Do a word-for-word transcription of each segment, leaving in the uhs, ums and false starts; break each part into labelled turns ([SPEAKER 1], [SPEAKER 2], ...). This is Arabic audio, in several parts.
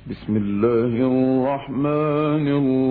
[SPEAKER 1] بسم الله الرحمن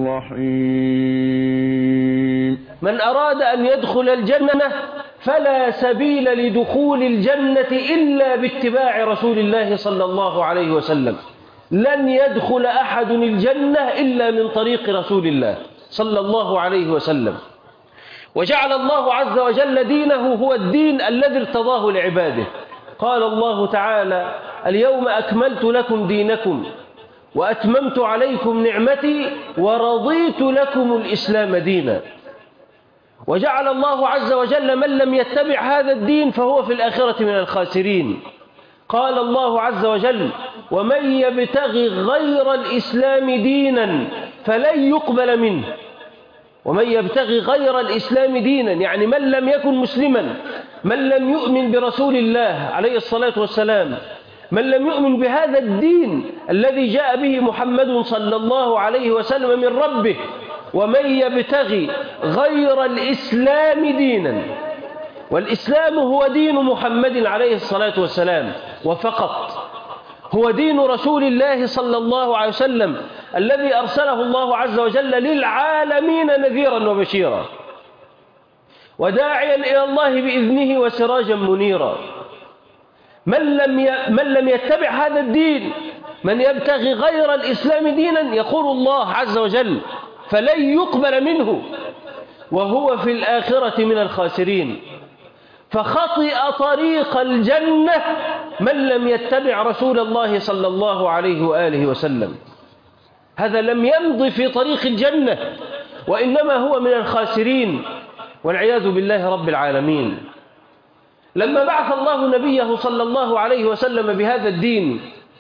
[SPEAKER 1] الرحيم.
[SPEAKER 2] من أراد أن يدخل الجنة فلا سبيل لدخول الجنة إلا باتباع رسول الله صلى الله عليه وسلم. لن يدخل أحد الجنة إلا من طريق رسول الله صلى الله عليه وسلم. وجعل الله عز وجل دينه هو الدين الذي ارتضاه لعباده. قال الله تعالى: اليوم أكملت لكم دينكم وأتممت عليكم نعمتي ورضيت لكم الإسلام دينا. وجعل الله عز وجل من لم يتبع هذا الدين فهو في الآخرة من الخاسرين. قال الله عز وجل: ومن يبتغي غير الإسلام دينا فلن يقبل منه. ومن يبتغي غير الإسلام دينا يعني من لم يكن مسلما، من لم يؤمن برسول الله عليه الصلاة والسلام، من لم يؤمن بهذا الدين الذي جاء به محمد صلى الله عليه وسلم من ربه. ومن يبتغي غير الإسلام دينا، والإسلام هو دين محمد عليه الصلاة والسلام وفقط، هو دين رسول الله صلى الله عليه وسلم الذي أرسله الله عز وجل للعالمين نذيرا وبشيرا وداعيا إلى الله بإذنه وسراجا منيرا. من لم من لم يتبع هذا الدين، من يبتغي غير الإسلام دينا، يقول الله عز وجل: فلن يقبل منه وهو في الآخرة من الخاسرين. فخطئ طريق الجنة من لم يتبع رسول الله صلى الله عليه وآله وسلم. هذا لم يمضي في طريق الجنة، وإنما هو من الخاسرين والعياذ بالله رب العالمين. لما بعث الله نبيه صلى الله عليه وسلم بهذا الدين،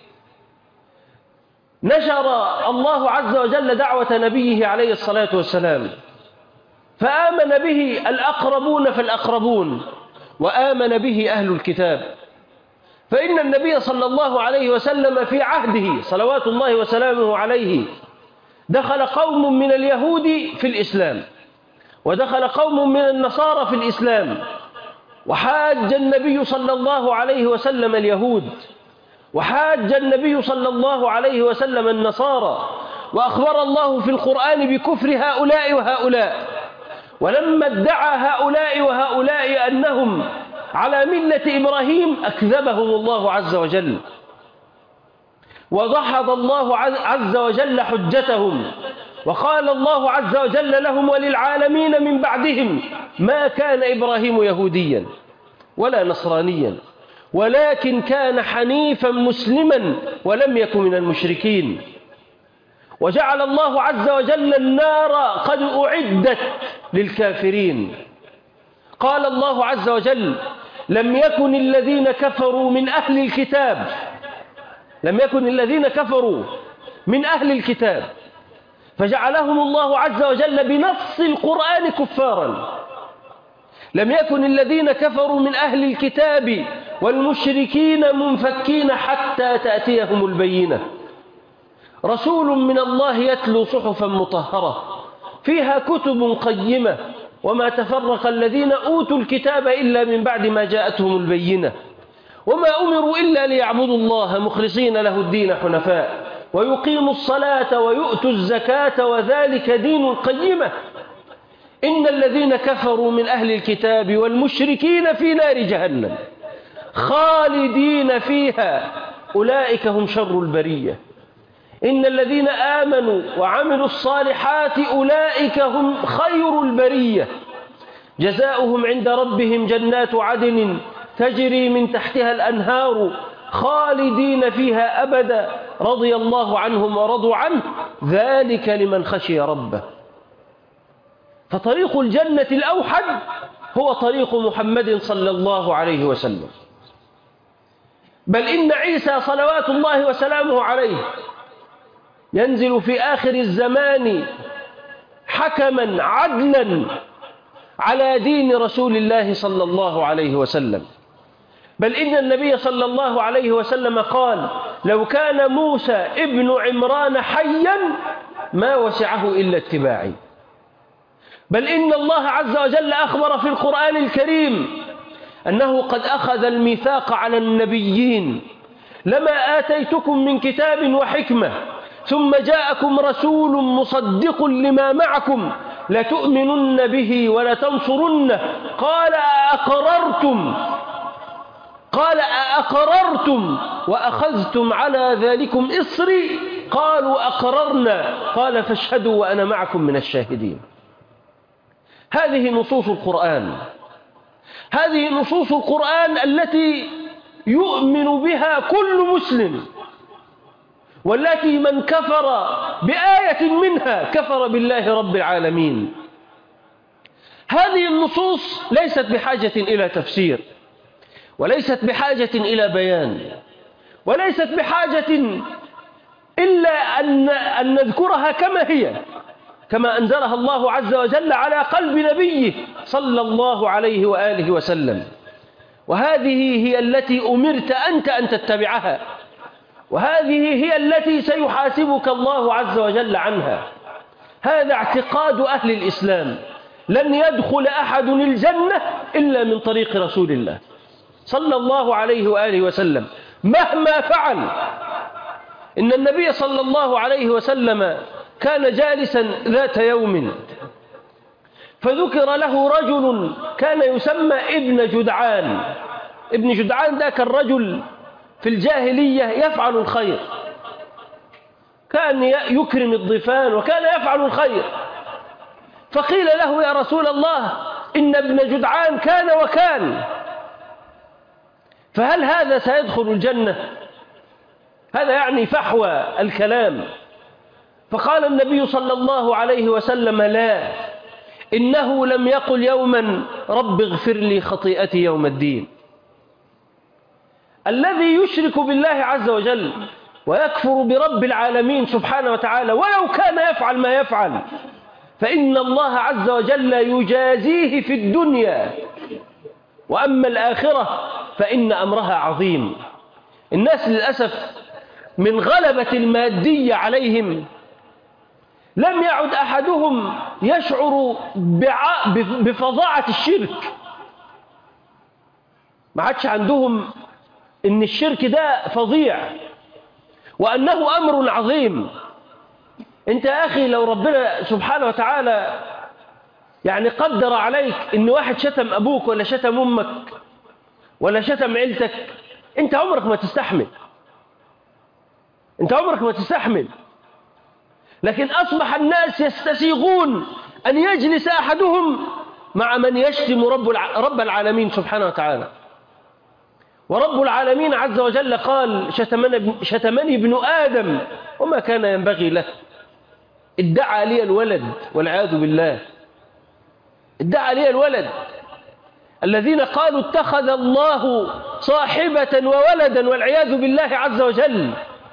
[SPEAKER 2] نشر الله عز وجل دعوة نبيه عليه الصلاة والسلام، فآمن به الأقربون فالأقربون، وآمن به أهل الكتاب. فإن النبي صلى الله عليه وسلم في عهده صلوات الله وسلامه عليه دخل قوم من اليهود في الإسلام، ودخل قوم من النصارى في الإسلام، وحاج النبي صلى الله عليه وسلم اليهود، وحاج النبي صلى الله عليه وسلم النصارى، وأخبر الله في القرآن بكفر هؤلاء وهؤلاء. ولما ادعى هؤلاء وهؤلاء أنهم على ملة إبراهيم أكذبهم الله عز وجل، وضحض الله عز وجل حجتهم، وقال الله عز وجل لهم وللعالمين من بعدهم: ما كان إبراهيم يهوديا ولا نصرانيا ولكن كان حنيفا مسلما ولم يكن من المشركين. وجعل الله عز وجل النار قد أعدت للكافرين. قال الله عز وجل: لم يكن الذين كفروا من أهل الكتاب لم يكن الذين كفروا من أهل الكتاب فجعلهم الله عز وجل بنص القرآن كفارا. لم يكن الذين كفروا من أهل الكتاب والمشركين منفكين حتى تأتيهم البينة. رسول من الله يتلو صحفا مطهرة فيها كتب قيمة وما تفرق الذين أوتوا الكتاب إلا من بعد ما جاءتهم البينة وما أمروا إلا ليعبدوا الله مخلصين له الدين حنفاء ويقيموا الصلاة ويؤتوا الزكاة وذلك دين القيمة. إن الذين كفروا من أهل الكتاب والمشركين في نار جهنم خالدين فيها أولئك هم شر البرية. إن الذين آمنوا وعملوا الصالحات أولئك هم خير البرية جزاؤهم عند ربهم جنات عدن تجري من تحتها الأنهار خالدين فيها أبدا رضي الله عنهم ورضوا عنه ذلك لمن خشي ربه. فطريق الجنة الأوحد هو طريق محمد صلى الله عليه وسلم. بل إن عيسى صلوات الله وسلامه عليه ينزل في آخر الزمان حكما عدلا على دين رسول الله صلى الله عليه وسلم. بل إن النبي صلى الله عليه وسلم قال: لو كان موسى ابن عمران حيا ما وسعه إلا اتباعي. بل إن الله عز وجل أخبر في القرآن الكريم أنه قد أخذ الميثاق على النبيين لما آتيتكم من كتاب وحكمة ثم جاءكم رسول مصدق لما معكم لتؤمنن به ولتنصرنه قال أأقررتم قال أأقررتم وأخذتم على ذلكم إصري قالوا أقررنا قال فاشهدوا وأنا معكم من الشاهدين. هذه نصوص القرآن، هذه نصوص القرآن التي يؤمن بها كل مسلم، والتي من كفر بآية منها كفر بالله رب العالمين. هذه النصوص ليست بحاجة إلى تفسير، وليست بحاجة إلى بيان، وليست بحاجة إلا أن, أن نذكرها كما هي، كما أنزلها الله عز وجل على قلب نبيه صلى الله عليه وآله وسلم. وهذه هي التي أمرت أنت أن تتبعها، وهذه هي التي سيحاسبك الله عز وجل عنها. هذا اعتقاد أهل الإسلام، لن يدخل أحد الجنة إلا من طريق رسول الله صلى الله عليه وآله وسلم مهما فعل. إن النبي صلى الله عليه وسلم كان جالسا ذات يوم فذكر له رجل كان يسمى ابن جدعان. ابن جدعان ذاك الرجل في الجاهلية يفعل الخير، كان يكرم الضيفان وكان يفعل الخير. فقيل له يا رسول الله إن ابن جدعان كان وكان، فهل هذا سيدخل الجنة؟ هذا يعني فحوى الكلام. فقال النبي صلى الله عليه وسلم لا، إنه لم يقل يوما رب اغفر لي خطيئتي يوم الدين. الذي يشرك بالله عز وجل ويكفر برب العالمين سبحانه وتعالى ولو كان يفعل ما يفعل فإن الله عز وجل يجازيه في الدنيا، وأما الآخرة فإن أمرها عظيم. الناس للأسف من غلبة المادية عليهم لم يعد أحدهم يشعر بفظاعة الشرك، ما عادش عندهم إن الشرك ده فظيع وأنه أمر عظيم. أنت يا أخي لو ربنا سبحانه وتعالى يعني قدر عليك إن واحد شتم أبوك ولا شتم أمك ولا شتم عيلتك، أنت عمرك ما تستحمل، أنت عمرك ما تستحمل. لكن أصبح الناس يستسيغون أن يجلس أحدهم مع من يشتم رب رب العالمين سبحانه وتعالى. ورب العالمين عز وجل قال شتمني, شتمني ابن آدم وما كان ينبغي له، ادعى لي الولد والعياذ بالله، ادعى لي الولد. الذين قالوا اتخذ الله صاحبة وولدا والعياذ بالله عز وجل.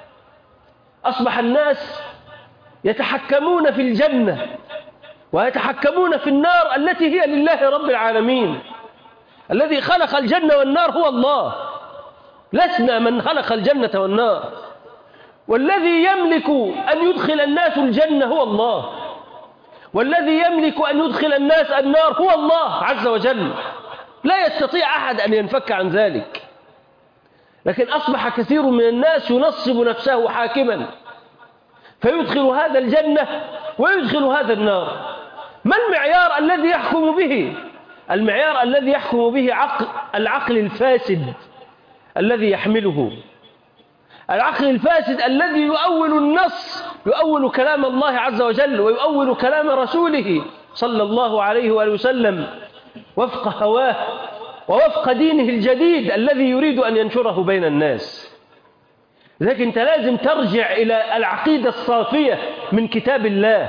[SPEAKER 2] أصبح الناس يتحكمون في الجنة ويتحكمون في النار التي هي لله رب العالمين. الذي خلق الجنة والنار هو الله، لسنا من خلق الجنة والنار. والذي يملك أن يدخل الناس الجنة هو الله، والذي يملك أن يدخل الناس النار هو الله عز وجل. لا يستطيع أحد أن ينفك عن ذلك. لكن أصبح كثير من الناس ينصب نفسه حاكما فيدخل هذا الجنة ويدخل هذا النار. ما المعيار الذي يحكم به؟ المعيار الذي يحكم به عقل العقل الفاسد الذي يحمله، العقل الفاسد الذي يؤول النص، يؤول كلام الله عز وجل ويؤول كلام رسوله صلى الله عليه وآله وسلم وفق هواه ووفق دينه الجديد الذي يريد أن ينشره بين الناس. لكن أنت لازم ترجع إلى العقيدة الصافية من كتاب الله.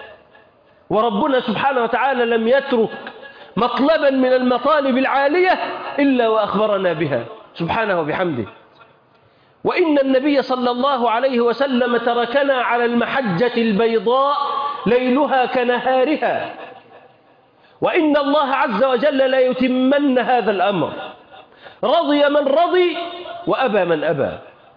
[SPEAKER 2] وربنا سبحانه وتعالى لم يترك مطلبا من المطالب العالية إلا وأخبرنا بها سبحانه وبحمده. وإن النبي صلى الله عليه وسلم تركنا على المحجة البيضاء ليلها كنهارها، وإن الله عز وجل لا يتمن هذا الأمر، رضي من رضي وأبى من أبى.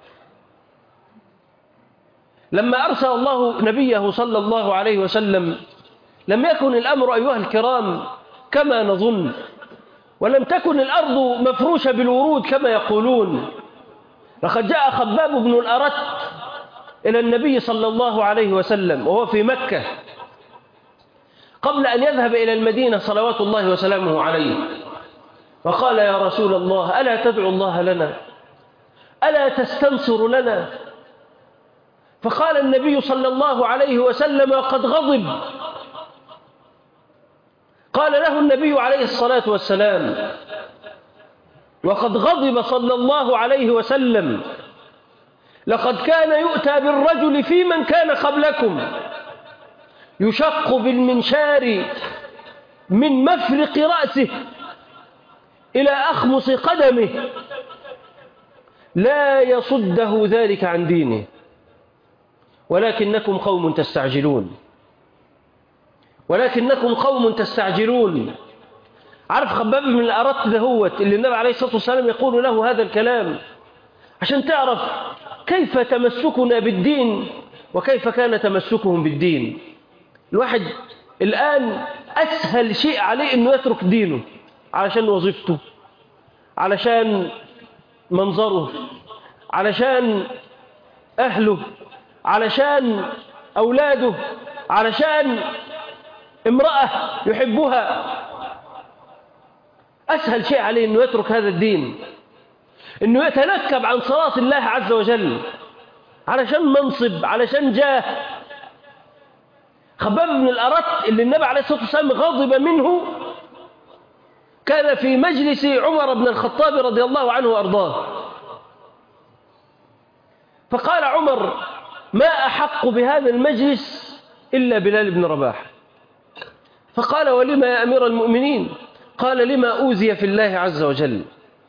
[SPEAKER 2] لما أرسل الله نبيه صلى الله عليه وسلم لم يكن الأمر أيها الكرام كما نظن، ولم تكن الأرض مفروشة بالورود كما يقولون، لقد جاء خباب بن الأرت إلى النبي صلى الله عليه وسلم وهو في مكة قبل أن يذهب إلى المدينة صلوات الله وسلامه عليه، وقال: يا رسول الله، ألا تدعو الله لنا؟ ألا تستنصر لنا؟ فقال النبي صلى الله عليه وسلم قد غضب. قال له النبي عليه الصلاة والسلام: وقد غضب صلى الله عليه وسلم: لقد كان يؤتى بالرجل في من كان قبلكم يشق بالمنشار من مفرق رأسه إلى أخمص قدمه لا يصده ذلك عن دينه، ولكنكم قوم تستعجلون ولكنكم قوم تستعجلون. عارف خباب بن الأرت دهوت اللي النبي عليه الصلاة والسلام يقول له هذا الكلام عشان تعرف كيف تمسكنا بالدين وكيف كان تمسكهم بالدين. الواحد الآن أسهل شيء عليه أنه يترك دينه علشان وظيفته، علشان منظره، علشان أهله، علشان أولاده، علشان امرأة يحبها. أسهل شيء عليه أنه يترك هذا الدين، أنه يتنكب عن صراط الله عز وجل علشان منصب، علشان جاه. خباب بن الأرت اللي النبي عليه الصلاة والسلام غضب منه كان في مجلس عمر بن الخطاب رضي الله عنه وأرضاه، فقال عمر: ما أحق بهذا المجلس إلا بلال بن رباح. فقال: ولما يا أمير المؤمنين؟ قال: لما أوذي في الله عز وجل.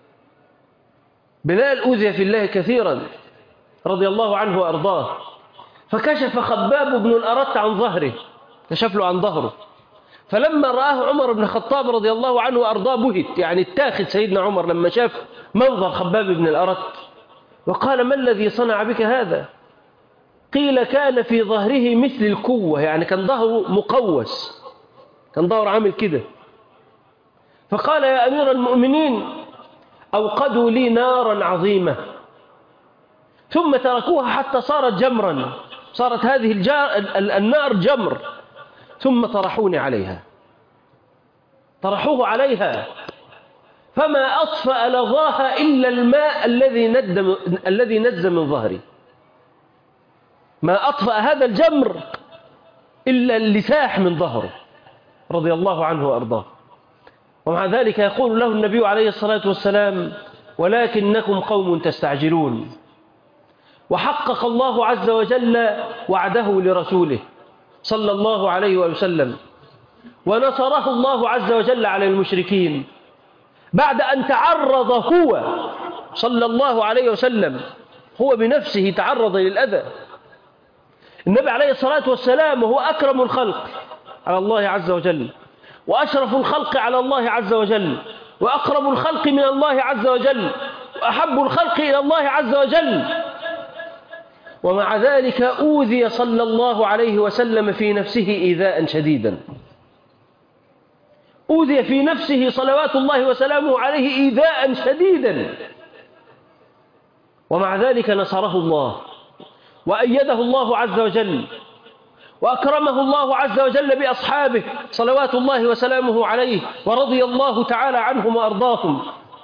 [SPEAKER 2] بلال أوذي في الله كثيرا رضي الله عنه وأرضاه. فكشف خباب بن الأرت عن ظهره، كشف له عن ظهره، فلما رآه عمر بن الخطاب رضي الله عنه وأرضاه بهت، يعني اتاخذ سيدنا عمر لما شاف منظر خباب بن الأرت، وقال: ما الذي صنع بك هذا؟ قيل: كان في ظهره مثل الكوة، يعني كان ظهره مقوس، كان ظهره عامل كده. فقال: يا أمير المؤمنين، أوقدوا لي نارا عظيمة ثم تركوها حتى صارت جمرا، صارت هذه النار جمر، ثم طرحوني عليها، طرحوه عليها، فما أطفأ لظاها إلا الماء الذي ند الذي نز من ظهري. ما أطفأ هذا الجمر إلا اللساح من ظهره رضي الله عنه وأرضاه. ومع ذلك يقول له النبي عليه الصلاة والسلام: ولكنكم قوم تستعجلون. وحقق الله عز وجل وعده لرسوله صلى الله عليه وسلم، ونصره الله عز وجل على المشركين بعد أن تعرض هو صلى الله عليه وسلم، هو بنفسه تعرض للأذى. النبي عليه الصلاة والسلام وهو أكرم الخلق على الله عز وجل، وأشرف الخلق على الله عز وجل، وأقرب الخلق من الله عز وجل، وأحب الخلق إلى الله عز وجل، ومع ذلك أوذي صلى الله عليه وسلم في نفسه إيذاء شديدا، أوذي في نفسه صلوات الله وسلامه عليه إيذاء شديدا، ومع ذلك نصره الله وأيده الله عز وجل، وأكرمه الله عز وجل بأصحابه صلوات الله وسلامه عليه، ورضي الله تعالى عنهم وأرضاهم.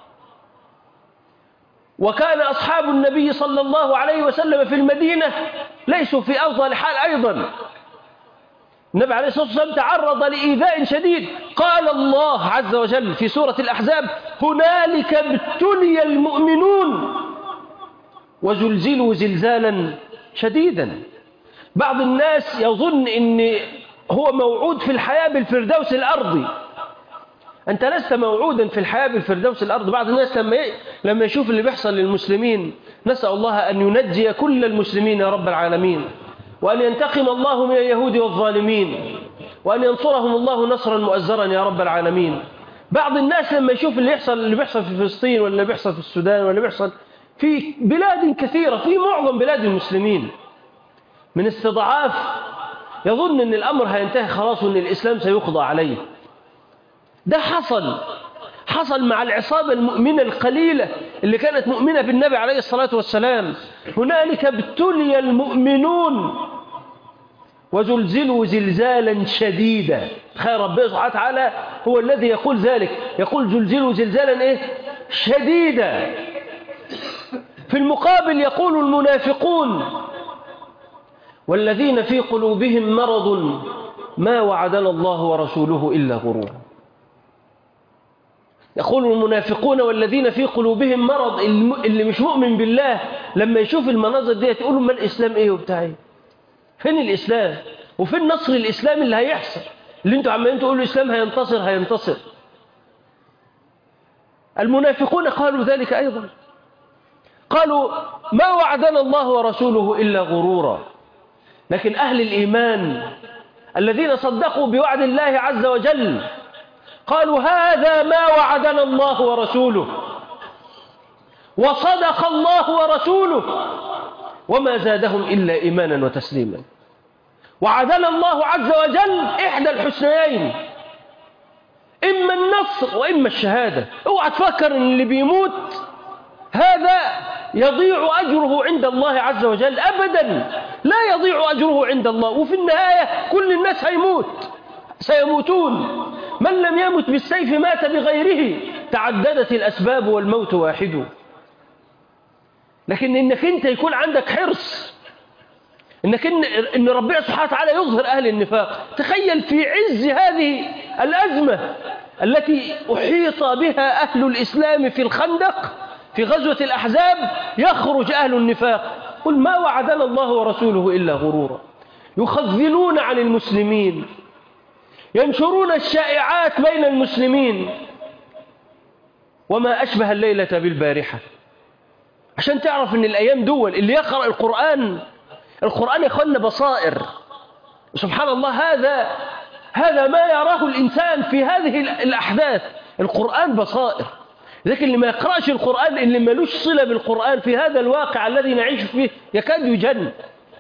[SPEAKER 2] وكان أصحاب النبي صلى الله عليه وسلم في المدينة ليسوا في أفضل حال أيضا. النبي عليه الصلاة والسلام تعرض لإيذاء شديد. قال الله عز وجل في سورة الأحزاب: هنالك ابتلي المؤمنون وزلزلوا زلزالا شديدا. بعض الناس يظن أن هو موعود في الحياة بالفردوس الأرضي. أنت لست موعودا في الحياة بالفردوس الأرضي. بعض الناس لما لما يشوف اللي بيحصل للمسلمين، نسأل الله أن ينجي كل المسلمين يا رب العالمين، وأن ينتقم الله من اليهود والظالمين، وأن ينصرهم الله نصرا مؤزرا يا رب العالمين. بعض الناس لما يشوف اللي يحصل اللي بيحصل في فلسطين، ولا بيحصل في السودان، ولا بيحصل في بلاد كثيرة، في معظم بلاد المسلمين، من استضعاف يظن أن الأمر هينتهي خلاص وأن الإسلام سيقضى عليه. ده حصل حصل مع العصابة المؤمنة القليلة اللي كانت مؤمنة بالنبي عليه الصلاة والسلام. هنالك ابتلي المؤمنون وزلزلوا زلزالا شديدا. تخيل ربنا سبحانه وتعالى هو الذي يقول ذلك، يقول زلزلوا زلزالا إيه؟ شديدا. في المقابل يقول المنافقون والذين في قلوبهم مرض ما وعدنا الله ورسوله إلا غرورا. يقول المنافقون والذين في قلوبهم مرض، اللي مش مؤمن بالله لما يشوف المناظر دي يقولوا ما الإسلام إيه وبتاعي؟ فين الإسلام؟ وفين نصر الإسلام اللي هيحصل؟ اللي انتوا عمالين تقولوا الإسلام هينتصر هينتصر. المنافقون قالوا ذلك أيضا، قالوا ما وعدنا الله ورسوله إلا غرورا. لكن أهل الإيمان الذين صدقوا بوعد الله عز وجل قالوا هذا ما وعدنا الله ورسوله وصدق الله ورسوله وما زادهم إلا إيمانا وتسليما. وعدنا الله عز وجل إحدى الحسنيين، إما النصر وإما الشهادة. اوعى تفكر إن اللي بيموت هذا يضيع أجره عند الله عز وجل، أبدا لا يضيع أجره عند الله. وفي النهاية كل الناس هيموت، سيموتون. من لم يمت بالسيف مات بغيره، تعددت الأسباب والموت واحد. لكن إنك أنت يكون عندك حرص إنك إن, إن ربنا سبحانه وتعالى يظهر أهل النفاق. تخيل في عز هذه الأزمة التي أحيط بها أهل الإسلام في الخندق في غزوة الأحزاب، يخرج أهل النفاق قل ما وعدنا الله ورسوله إلا غرورا، يخذلون عن المسلمين، ينشرون الشائعات بين المسلمين، وما أشبه الليلة بالبارحة. عشان تعرف أن الأيام دول اللي يقرأ القرآن، القرآن يخلنا بصائر. سبحان الله، هذا هذا ما يراه الإنسان في هذه الأحداث. القرآن بصائر. لكن اللي ما يقرأش القرآن، اللي ملوش صلة بالقرآن في هذا الواقع الذي نعيش فيه، يكاد يجن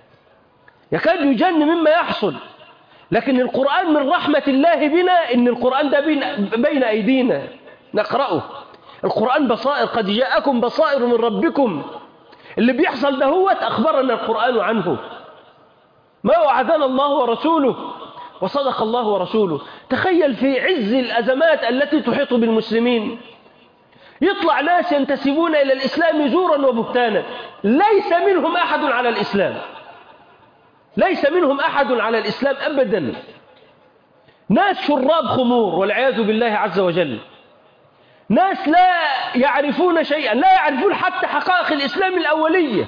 [SPEAKER 2] يكاد يجن مما يحصل. لكن القرآن من رحمة الله بنا إن القرآن ده بين, بين أيدينا نقرأه. القرآن بصائر، قد جاءكم بصائر من ربكم. اللي بيحصل ده هو أخبرنا القرآن عنه. ما وعدنا الله ورسوله وصدق الله ورسوله. تخيل في عز الأزمات التي تحيط بالمسلمين يطلع ناس ينتسبون إلى الإسلام زورا وبهتانا، ليس منهم أحد على الإسلام، ليس منهم أحد على الإسلام أبدا. ناس شراب خمور والعياذ بالله عز وجل، ناس لا يعرفون شيئا، لا يعرفون حتى حقائق الإسلام الأولية.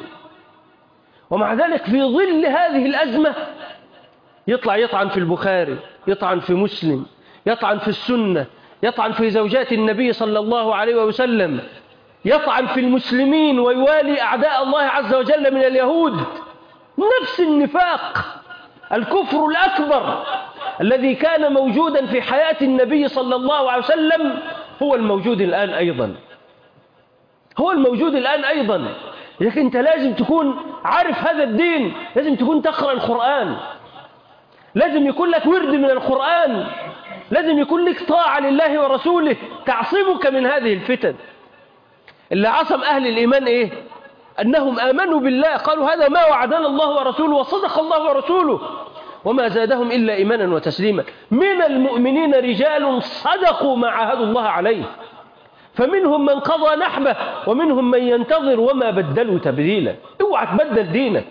[SPEAKER 2] ومع ذلك في ظل هذه الأزمة يطلع يطعن في البخاري، يطعن في مسلم، يطعن في السنة، يطعن في زوجات النبي صلى الله عليه وسلم، يطعن في المسلمين ويوالي أعداء الله عز وجل من اليهود. نفس النفاق، الكفر الأكبر الذي كان موجودا في حياة النبي صلى الله عليه وسلم هو الموجود الآن أيضا، هو الموجود الآن أيضا. لكن أنت لازم تكون عارف هذا الدين، لازم تكون تقرأ القرآن، لازم يكون لك ورد من القرآن، لازم يكون لك طاعة لله ورسوله تعصمك من هذه الفتن. اللي عصم أهل الإيمان إيه؟ أنهم آمنوا بالله، قالوا هذا ما وعدنا الله ورسوله وصدق الله ورسوله وما زادهم إلا إيمانا وتسليما. من المؤمنين رجال صدقوا ما عاهدوا الله عليه، فمنهم من قضى نحبه ومنهم من ينتظر وما بدلوا تبديلا. اوعى تبدل دينك،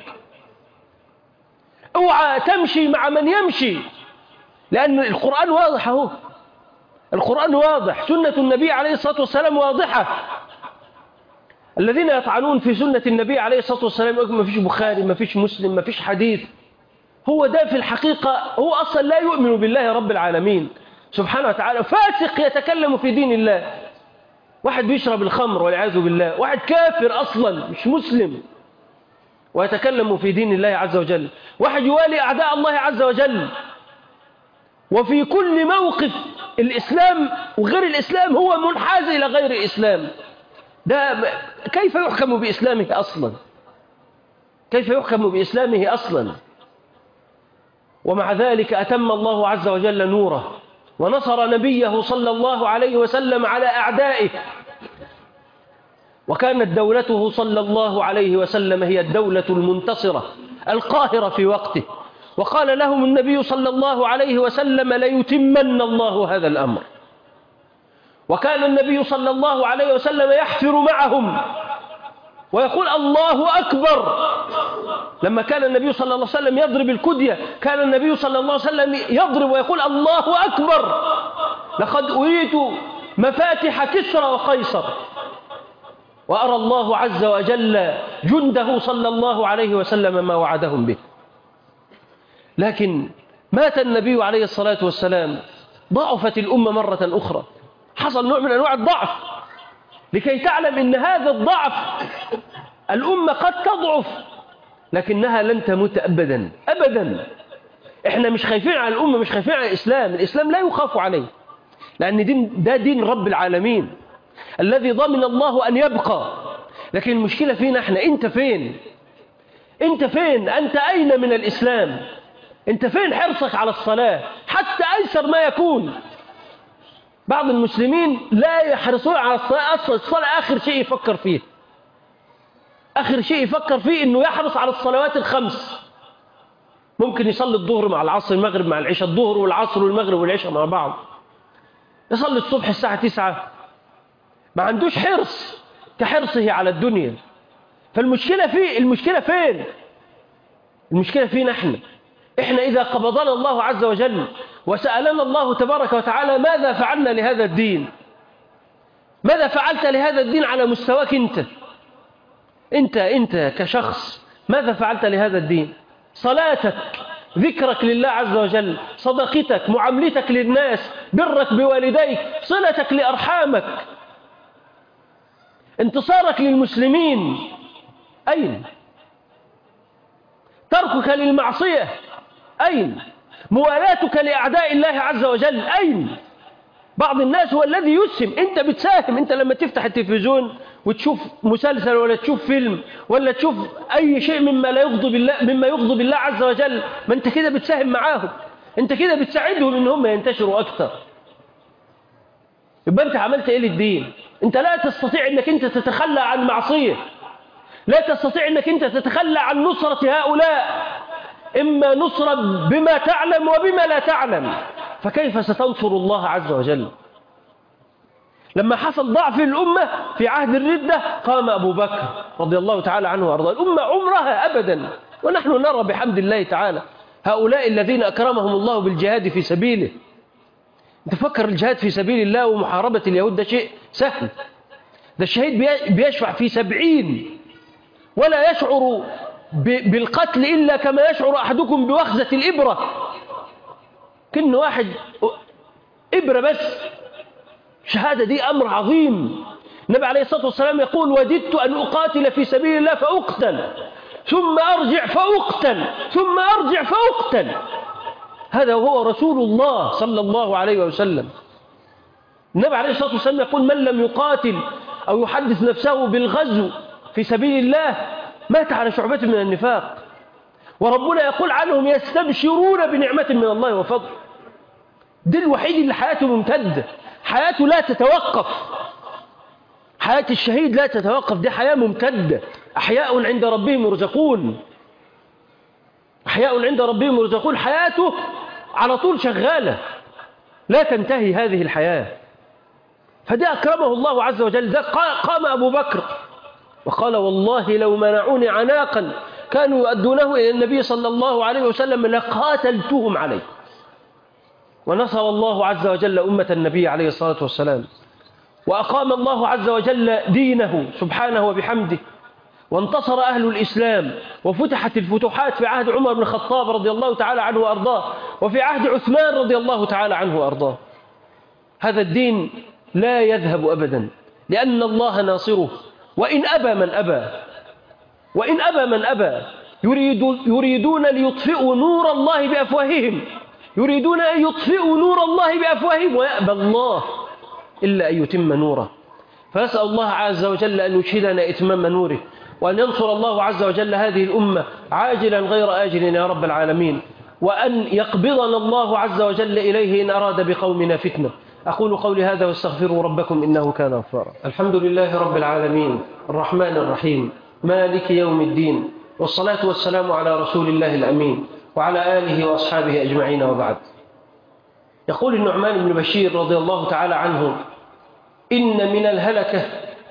[SPEAKER 2] اوعى تمشي مع من يمشي، لأن القرآن واضح اهو، القرآن واضح، سنة النبي عليه الصلاة والسلام واضحة. الذين يطعنون في سنة النبي عليه الصلاة والسلام يقول ما فيش بخاري، ما فيش مسلم، ما فيش حديث. هو ده في الحقيقة هو أصلا لا يؤمن بالله رب العالمين سبحانه وتعالى، فاسق يتكلم في دين الله، واحد بيشرب الخمر والعياذ بالله، واحد كافر أصلا مش مسلم ويتكلم في دين الله عز وجل، واحد يوالي أعداء الله عز وجل. وفي كل موقف الإسلام وغير الإسلام هو منحاز إلى غير الإسلام. ده كيف يحكم بإسلامه أصلا؟ كيف يحكم بإسلامه أصلا؟ ومع ذلك أتم الله عز وجل نوره ونصر نبيه صلى الله عليه وسلم على أعدائه. وكانت دولته صلى الله عليه وسلم هي الدولة المنتصرة القاهرة في وقته، وقال لهم النبي صلى الله عليه وسلم ليتمن الله هذا الأمر. وكان النبي صلى الله عليه وسلم يحفر معهم ويقول الله أكبر. لما كان النبي صلى الله عليه وسلم يضرب الكدية كان النبي صلى الله عليه وسلم يضرب ويقول الله أكبر، لقد أريت مفاتح كسرى وقيصر. وأرى الله عز وجل جنده صلى الله عليه وسلم ما وعدهم به. لكن مات النبي عليه الصلاة والسلام، ضعفت الأمة مرة أخرى، حصل نوع من أنواع الضعف. لكي تعلم أن هذا الضعف الأمة قد تضعف لكنها لن تموت أبدا أبدا. إحنا مش خايفين على الأمة، مش خايفين على الإسلام. الإسلام لا يخاف عليه، لأن دين ده دين رب العالمين الذي ضمن الله أن يبقى. لكن المشكلة فينا إحنا. أنت فين؟ أنت فين؟ أنت أين من الإسلام؟ أنت فين حرصك على الصلاة حتى أيسر ما يكون؟ بعض المسلمين لا يحرصون على الصلاة أصلا. الصلاة آخر شيء يفكر فيه، آخر شيء يفكر فيه إنه يحرص على الصلوات الخمس. ممكن يصلي الظهر مع العصر، المغرب مع العشاء، الظهر والعصر والمغرب والعشاء مع بعض، يصلي الصبح الساعة تسعة. ما عندوش حرص كحرصه على الدنيا. فالمشكلة فيه، المشكلة فين؟ المشكلة فينا احنا. احنا إذا قبضنا الله عز وجل وسألنا الله تبارك وتعالى ماذا فعلنا لهذا الدين، ماذا فعلت لهذا الدين على مستواك انت انت انت كشخص، ماذا فعلت لهذا الدين؟ صلاتك، ذكرك لله عز وجل، صدقتك، معاملتك للناس، برك بوالديك، صلتك لأرحامك، انتصارك للمسلمين، أين؟ تركك للمعصية، أين؟ موالاتك لأعداء الله عز وجل، أين؟ بعض الناس هو الذي يسهم. أنت بتساهم. أنت لما تفتح التلفزيون وتشوف مسلسل ولا تشوف فيلم ولا تشوف أي شيء مما لا يغضب الله، مما يغضب الله عز وجل، ما أنت كده بتساهم معاهم، أنت كده بتساعدهم إن هم ينتشروا أكثر. يبقى أنت عملت إيه للدين؟ أنت لا تستطيع أنك أنت تتخلى عن معصية، لا تستطيع أنك أنت تتخلى عن نصرة هؤلاء، إما نصرة بما تعلم وبما لا تعلم. فكيف ستنصر الله عز وجل؟ لما حصل ضعف الأمة في عهد الردة قام أبو بكر رضي الله تعالى عنه وأرضاه. الأمة عمرها أبدا، ونحن نرى بحمد الله تعالى هؤلاء الذين أكرمهم الله بالجهاد في سبيله. أنت فكر الجهاد في سبيل الله ومحاربة اليهود ده شيء سهل. ده الشهيد بيشفع في سبعين ولا يشعر بالقتل إلا كما يشعر أحدكم بوخزة الإبرة. كأن واحد إبرة بس. شهادة دي أمر عظيم. النبي عليه الصلاة والسلام يقول وددت أن أقاتل في سبيل الله فأقتل ثم أرجع فأقتل ثم أرجع فأقتل. هذا هو رسول الله صلى الله عليه وسلم. النبي عليه الصلاة والسلام يقول من لم يقاتل أو يحدث نفسه بالغزو في سبيل الله مات على شعبة من النفاق. وربنا يقول عنهم يستبشرون بنعمة من الله وفضل. ده الوحيد اللي حياته ممتدة، حياته لا تتوقف. حياة الشهيد لا تتوقف، دي حياة ممتدة. أحياء عند ربهم يرزقون، أحياء عند ربهم يرزقون. حياته على طول شغالة لا تنتهي هذه الحياة. فده أكرمه الله عز وجل. ده قام أبو بكر وقال والله لو منعوني عناقا كانوا يؤدونه إلى النبي صلى الله عليه وسلم لقاتلتهم عليه. ونصر الله عز وجل أمة النبي عليه الصلاة والسلام، وأقام الله عز وجل دينه سبحانه وبحمده، وانتصر أهل الإسلام، وفتحت الفتوحات في عهد عمر بن الخطاب رضي الله تعالى عنه وأرضاه، وفي عهد عثمان رضي الله تعالى عنه وأرضاه. هذا الدين لا يذهب أبدا لأن الله ناصره، وإن أبى من أبى، وإن أبى من أبى. يريد يريدون ليطفئوا نور الله بأفواههم، يريدون أن يطفئوا نور الله بأفواههم ويأبى الله إلا أن يتم نوره. فنسأل الله عز وجل أن يشهدنا إتمام نوره، وأن ينصر الله عز وجل هذه الأمة عاجلا غير آجل يا رب العالمين، وأن يقبضنا الله عز وجل إليه إن أراد بقومنا فتنة. أقول قولي هذا واستغفروا ربكم إنه كان غفارا. الحمد لله رب العالمين الرحمن الرحيم مالك يوم الدين، والصلاة والسلام على رسول الله الأمين وعلى آله وأصحابه أجمعين، وبعد. يقول النعمان بن بشير رضي الله تعالى عنه: إن من الهلكة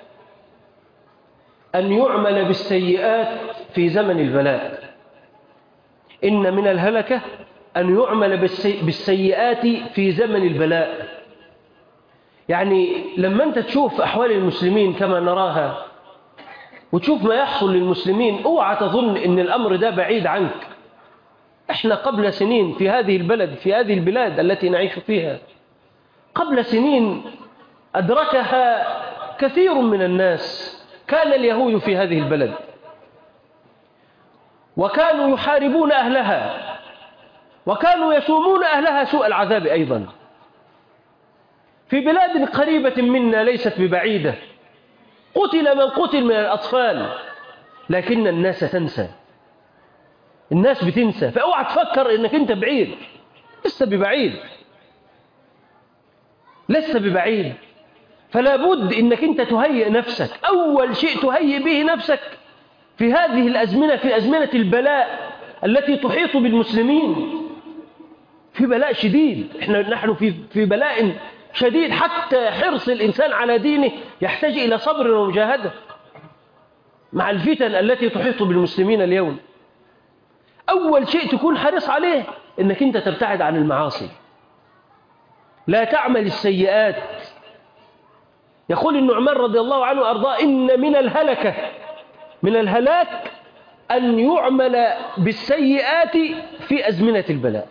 [SPEAKER 2] أن يعمل بالسيئات في زمن البلاء. إن من الهلكة أن يعمل بالسيئات في زمن البلاء. يعني لما أنت تشوف أحوال المسلمين كما نراها وتشوف ما يحصل للمسلمين، اوعى تظن أن الأمر ده بعيد عنك. احنا قبل سنين في هذه البلد في هذه البلاد التي نعيش فيها، قبل سنين أدركها كثير من الناس. كان اليهود في هذه البلد وكانوا يحاربون أهلها وكانوا يسومون أهلها سوء العذاب أيضا. في بلاد قريبة منا ليست ببعيدة قتل من قتل من الأطفال، لكن الناس تنسى، الناس بتنسى. فاوعى تفكر انك انت بعيد، لسه ببعيد لسه ببعيد. فلا بد انك انت تهيئ نفسك. اول شيء تهيئ به نفسك في هذه الازمنه، في ازمنه البلاء التي تحيط بالمسلمين. في بلاء شديد، احنا نحن في في بلاء شديد، حتى حرص الانسان على دينه يحتاج الى صبر ومجاهده مع الفتن التي تحيط بالمسلمين اليوم. أول شيء تكون حريص عليه إنك أنت تبتعد عن المعاصي، لا تعمل السيئات. يقول النعمان رضي الله عنه وأرضاه: إن من الهلكة من الهلاك أن يعمل بالسيئات في أزمنة البلاء.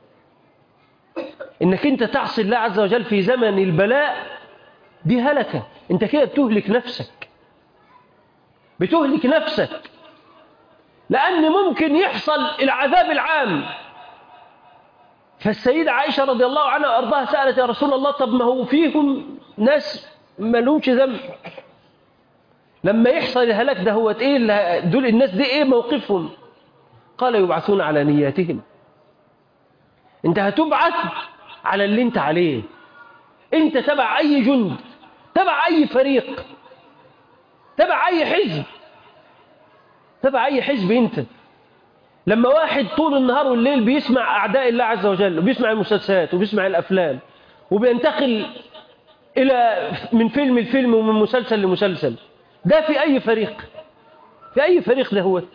[SPEAKER 2] إنك أنت تعصي الله عز وجل في زمن البلاء، دي هلكة. أنت كده بتهلك نفسك بتهلك نفسك لأن ممكن يحصل العذاب العام. فالسيدة عائشة رضي الله عنها وأرضاها سألت: يا رسول الله، طب ما هو فيهم ناس ما لهمش ذنب، لما يحصل الهلاك ده هو إيه دول الناس دي إيه موقفهم؟ قال: يبعثون على نياتهم. أنت هتبعث على اللي أنت عليه. أنت تبع أي جند، تبع أي فريق، تبع أي حزب تبع أي حزب. أنت لما واحد طول النهار والليل بيسمع أعداء الله عز وجل وبيسمع المسلسلات وبيسمع الأفلام وبينتقل إلى من فيلم لفيلم ومن مسلسل لمسلسل، ده في أي فريق؟ في أي فريق ده هو؟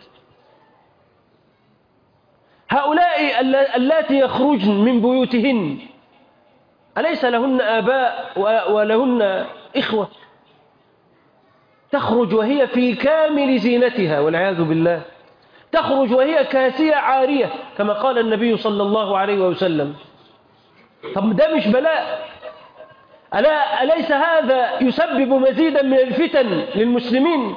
[SPEAKER 2] هؤلاء اللاتي يخرجن من بيوتهن أليس لهن آباء ولهن إخوة؟ تخرج وهي في كامل زينتها والعياذ بالله، تخرج وهي كاسية عارية كما قال النبي صلى الله عليه وسلم. طب ده مش بلاء؟ ألا أليس هذا يسبب مزيدا من الفتن للمسلمين؟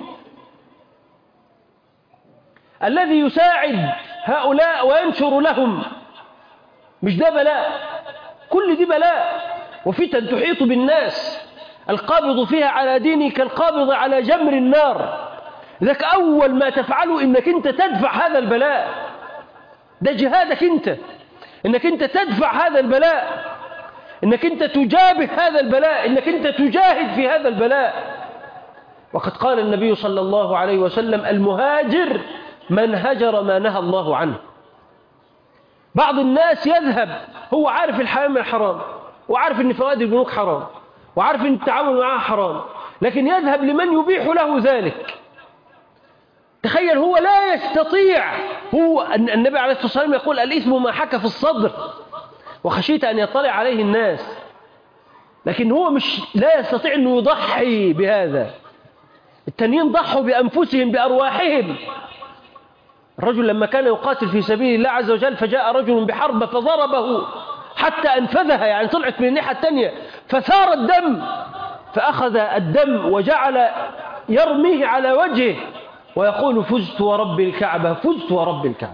[SPEAKER 2] الذي يساعد هؤلاء وينشر لهم، مش ده بلاء؟ كل دي بلاء وفتن تحيط بالناس. القابض فيها على دينه كالقابض على جمر النار. لذلك أول ما تفعله إنك أنت تدفع هذا البلاء. ده جهادك أنت، إنك أنت تدفع هذا البلاء، إنك أنت تجابه هذا البلاء، إنك أنت تجاهد في هذا البلاء. وقد قال النبي صلى الله عليه وسلم: المهاجر من هجر ما نهى الله عنه. بعض الناس يذهب هو عارف الحلال من الحرام، وعارف ان فوائد البنوك حرام، وعارف ان التعامل معها حرام، لكن يذهب لمن يبيح له ذلك. تخيل، هو لا يستطيع. هو النبي عليه الصلاة والسلام يقول: الإثم ما حك في الصدر وخشيت أن يطلع عليه الناس. لكن هو مش لا يستطيع أنه يضحي بهذا. التانيين ضحوا بأنفسهم بأرواحهم. الرجل لما كان يقاتل في سبيل الله عز وجل فجاء رجل بحربة فضربه حتى أنفذها، يعني طلعت من الناحية الثانية فثار الدم، فأخذ الدم وجعل يرميه على وجهه ويقول: فزت ورب الكعبة، فزت ورب الكعبة.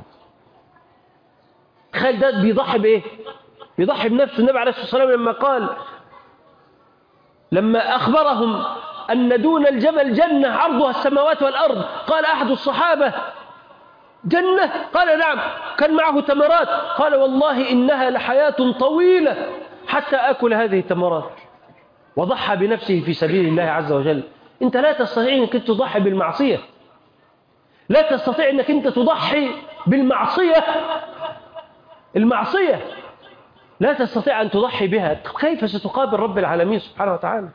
[SPEAKER 2] تخيل، ده بيضحي بإيه؟ بيضحي بنفسه. النبي عليه الصلاة والسلام لما قال لما أخبرهم أن دون الجبل جنة عرضها السماوات والأرض، قال أحد الصحابة: جنة؟ قال: نعم. كان معه تمرات. قال: والله إنها لحياة طويلة حتى أكل هذه التمرات، وضحى بنفسه في سبيل الله عز وجل. أنت لا تستطيع أنك تضحي بالمعصية، لا تستطيع أنك أنت تضحي بالمعصية، المعصية لا تستطيع أن تضحي بها. كيف ستقابل رب العالمين سبحانه وتعالى؟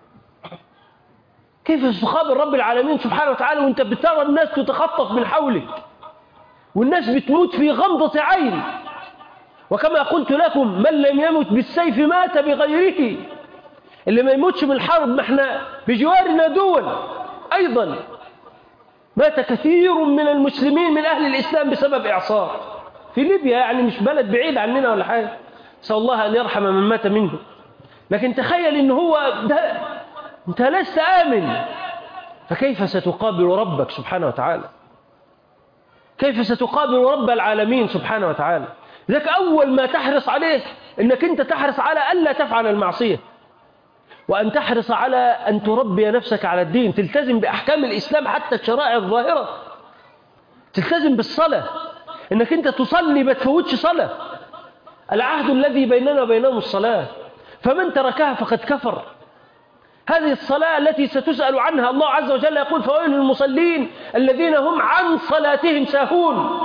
[SPEAKER 2] كيف ستقابل رب العالمين سبحانه وتعالى وأنت بترى الناس تتخطف من حولك، والناس بتموت في غمضة عين؟ وكما قلت لكم، من لم يمت بالسيف مات بغيره. اللي ما يموتش من الحرب، ما احنا بجوارنا دول أيضا مات كثير من المسلمين من أهل الإسلام بسبب إعصار في ليبيا، يعني مش بلد بعيد عننا ولا حاجة، نسأل الله أن يرحم من مات منه. لكن تخيل إن هو ده أنت لست آمن، فكيف ستقابل ربك سبحانه وتعالى؟ كيف ستقابل رب العالمين سبحانه وتعالى؟ لذلك أول ما تحرص عليه أنك أنت تحرص على ألا تفعل المعصية، وأن تحرص على أن تربي نفسك على الدين، تلتزم بأحكام الإسلام حتى الشرائع الظاهرة، تلتزم بالصلاة، أنك أنت تصلي ما تفوتش صلاة. العهد الذي بيننا وبينهم الصلاة، فمن تركها فقد كفر. هذه الصلاة التي ستسأل عنها، الله عز وجل يقول: فويل للمصلين الذين هم عن صلاتهم ساهون،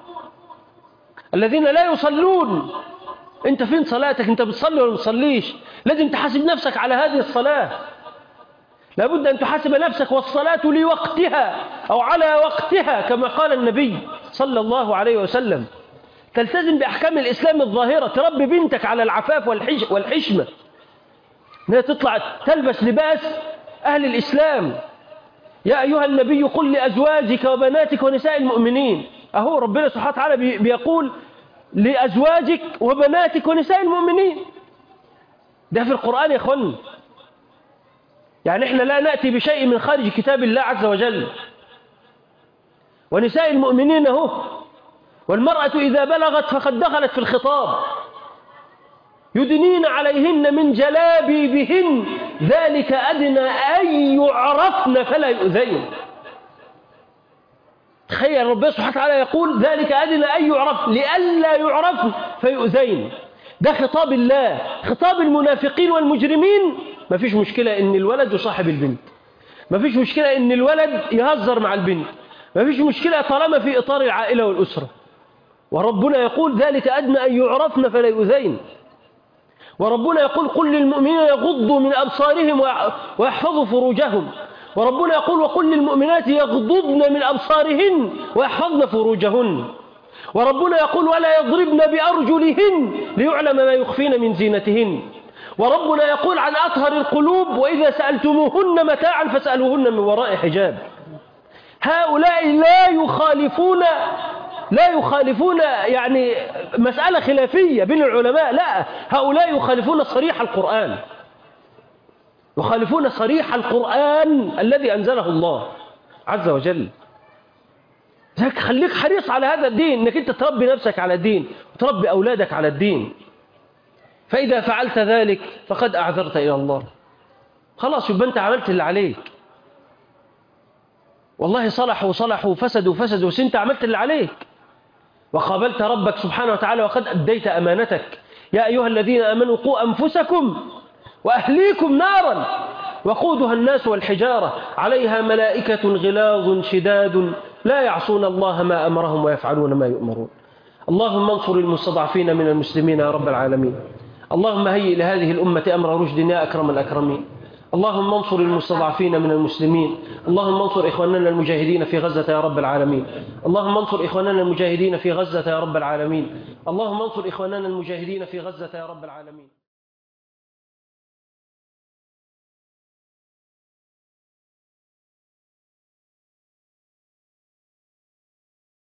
[SPEAKER 2] الذين لا يصلون. أنت فين صلاتك؟ أنت بتصلي ولا بتصليش؟ لازم تحاسب نفسك على هذه الصلاة، لابد أن تحاسب نفسك. والصلاة لوقتها أو على وقتها كما قال النبي صلى الله عليه وسلم. تلتزم بأحكام الإسلام الظاهرة، تربي بنتك على العفاف والحش والحشمة، أنها تطلع تلبس لباس أهل الإسلام. يا أيها النبي قل لأزواجك وبناتك ونساء المؤمنين. أهو ربنا سبحانه وتعالى بيقول لأزواجك وبناتك ونساء المؤمنين، ده في القرآن يا أخوان. يعني إحنا لا نأتي بشيء من خارج كتاب الله عز وجل. ونساء المؤمنين أهو، والمرأة إذا بلغت فقد دخلت في الخطاب. يدنين عليهن من جلابيبهن ذلك أدنى أن يعرفن فلا يؤذين. تخيل ربنا سبحانه وتعالى يقول ذلك أدنى أن يعرفن لئلا يعرفن فيؤذين. ده خطاب الله. خطاب المنافقين والمجرمين، ما فيش مشكلة إن الولد يصاحب البنت، ما فيش مشكلة إن الولد يهزر مع البنت، ما فيش مشكلة طالما في إطار العائلة والأسرة. وربنا يقول ذلك أدنى أن يعرفن فلا يؤذين. وربنا يقول قل للمؤمنين يغضوا من أبصارهم ويحفظوا فروجهم. وربنا يقول وقل للمؤمنات يغضضن من أبصارهن ويحفظن فروجهن. وربنا يقول ولا يضربن بأرجلهن ليعلم ما يخفين من زينتهن. وربنا يقول عن أطهر القلوب وإذا سألتموهن متاعا فاسألوهن من وراء حجاب. هؤلاء لا يخالفون لا يخالفون يعني مسألة خلافية بين العلماء، لا، هؤلاء يخالفون صريح القرآن، يخالفون صريح القرآن الذي أنزله الله عز وجل. ذلك خليك حريص على هذا الدين، انك انت تربي نفسك على الدين وتربي أولادك على الدين. فإذا فعلت ذلك فقد أعذرت إلى الله، خلاص يبقى أنت عملت اللي عليك. والله صلحوا صلحوا فسدوا فسدوا، بس أنت عملت اللي عليك وقابلت ربك سبحانه وتعالى وقد أديت أمانتك. يا أيها الذين آمنوا قوا أنفسكم وأهليكم نارا وقودها الناس والحجارة عليها ملائكة غلاظ شداد لا يعصون الله ما أمرهم ويفعلون ما يؤمرون. اللهم انصر المستضعفين من المسلمين يا رب العالمين. اللهم هيئ لهذه الأمة أمر رشد يا أكرم الأكرمين. اللهم انصر المستضعفين من المسلمين. اللهم انصر إخواننا المجاهدين في غزة يا رب العالمين. اللهم انصر إخواننا المجاهدين في غزة يا رب العالمين. اللهم انصر إخواننا المجاهدين في غزة يا رب العالمين.